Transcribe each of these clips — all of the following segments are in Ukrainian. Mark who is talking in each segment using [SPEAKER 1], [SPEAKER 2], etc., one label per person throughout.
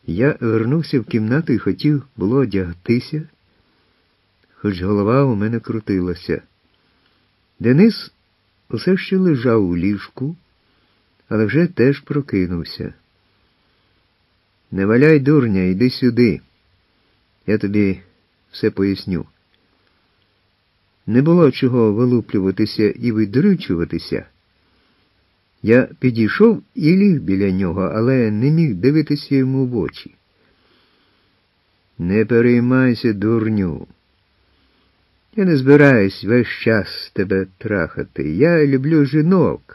[SPEAKER 1] Я вернувся в кімнату і хотів було одягтися, хоч голова у мене крутилася. Денис усе ще лежав у ліжку, але вже теж прокинувся. «Не валяй, дурня, йди сюди. Я тобі все поясню». Не було чого вилуплюватися і видрючуватися. Я підійшов і ліг біля нього, але не міг дивитися йому в очі. «Не переймайся, дурню. Я не збираюсь весь час тебе трахати. Я люблю жінок.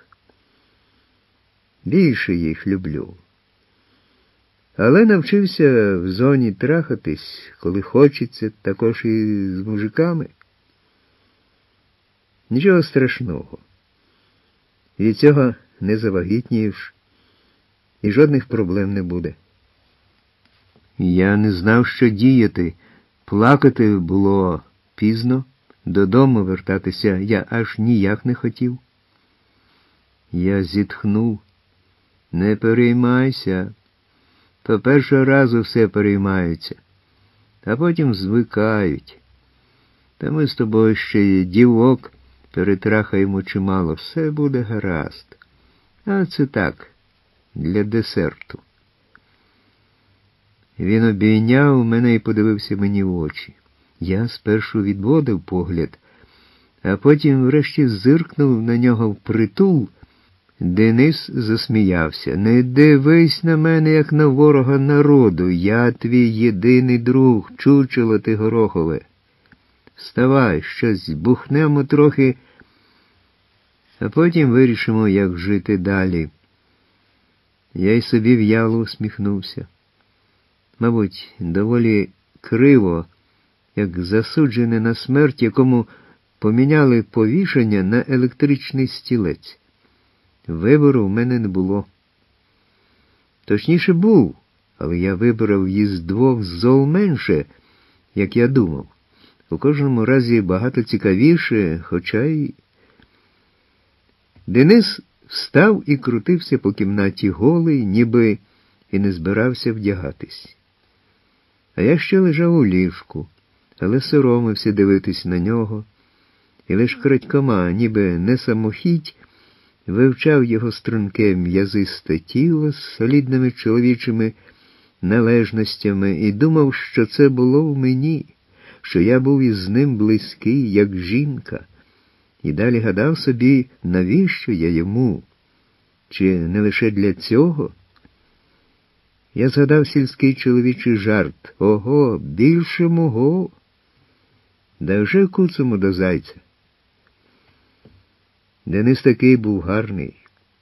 [SPEAKER 1] Більше їх люблю. Але навчився в зоні трахатись, коли хочеться, також і з мужиками. Нічого страшного. Від цього не завагітнієш, і жодних проблем не буде». Я не знав, що діяти. Плакати було пізно, додому вертатися я аж ніяк не хотів. Я зітхнув. «Не переймайся. То першого разу все переймаються, а потім звикають. Та ми з тобою ще й дівок перетрахаємо чимало, все буде гаразд. А це так, для десерту». Він обійняв мене і подивився мені в очі. Я спершу відводив погляд, а потім врешті зиркнув на нього впритул. Денис засміявся. «Не дивись на мене, як на ворога народу. Я твій єдиний друг, чучело ти горохове. Вставай, щось бухнемо трохи, а потім вирішимо, як жити далі». Я й собі в'яло усміхнувся. Мабуть, доволі криво, як засуджений на смерть, якому поміняли повішення на електричний стілець. Вибору в мене не було. Точніше, був, але я вибрав із двох зол менше, як я думав. У кожному разі багато цікавіше, хоча й... Денис встав і крутився по кімнаті голий, ніби і не збирався вдягатись. А я ще лежав у ліжку, але соромився дивитись на нього, і лиш крадькома, ніби не самохідь, вивчав його струнке м'язисте тіло з солідними чоловічими належностями і думав, що це було в мені, що я був із ним близький, як жінка, і далі гадав собі, навіщо я йому, чи не лише для цього. Я згадав сільський чоловічий жарт. Ого, більше мого. Да вже куцому до зайця. Денис такий був гарний.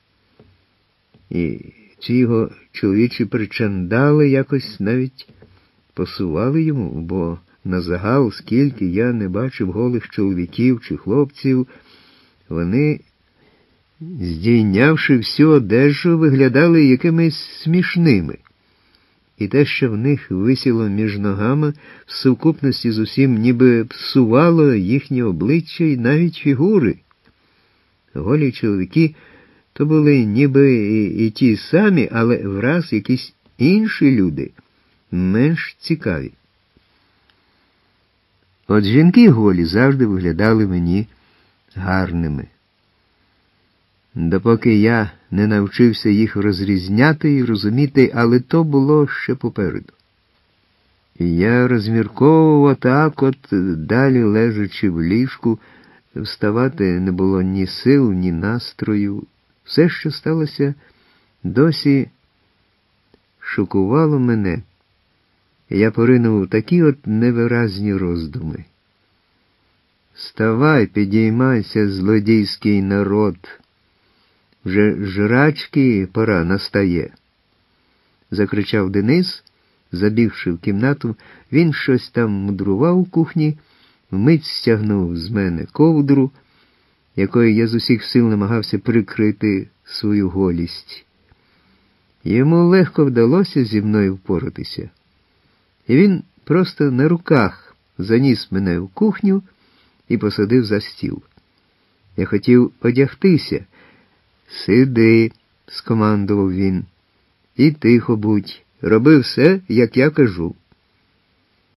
[SPEAKER 1] І ці його чоловічі причандали якось навіть посували йому, бо на загал, скільки я не бачив голих чоловіків чи хлопців, вони, здійнявши всю одежу, виглядали якимись смішними. І те, що в них висіло між ногами, в сукупності з усім ніби псувало їхні обличчя і навіть фігури. Голі чоловіки то були ніби і ті самі, але враз якісь інші люди, менш цікаві. От жінки голі завжди виглядали мені гарними. Допоки я не навчився їх розрізняти і розуміти, але то було ще попереду. І я розмірковував так, от далі лежачи в ліжку, вставати не було ні сил, ні настрою. Все, що сталося, досі шокувало мене. Я поринув у такі от невиразні роздуми. «Вставай, підіймайся, злодійський народ! Вже жрачки пора настає!» Закричав Денис, забігши в кімнату. Він щось там мудрував у кухні, вмить стягнув з мене ковдру, якою я з усіх сил намагався прикрити свою голість. Йому легко вдалося зі мною впоратися. І він просто на руках заніс мене в кухню і посадив за стіл. Я хотів одягтися. «Сиди», – скомандував він, – «і тихо будь, Роби все, як я кажу.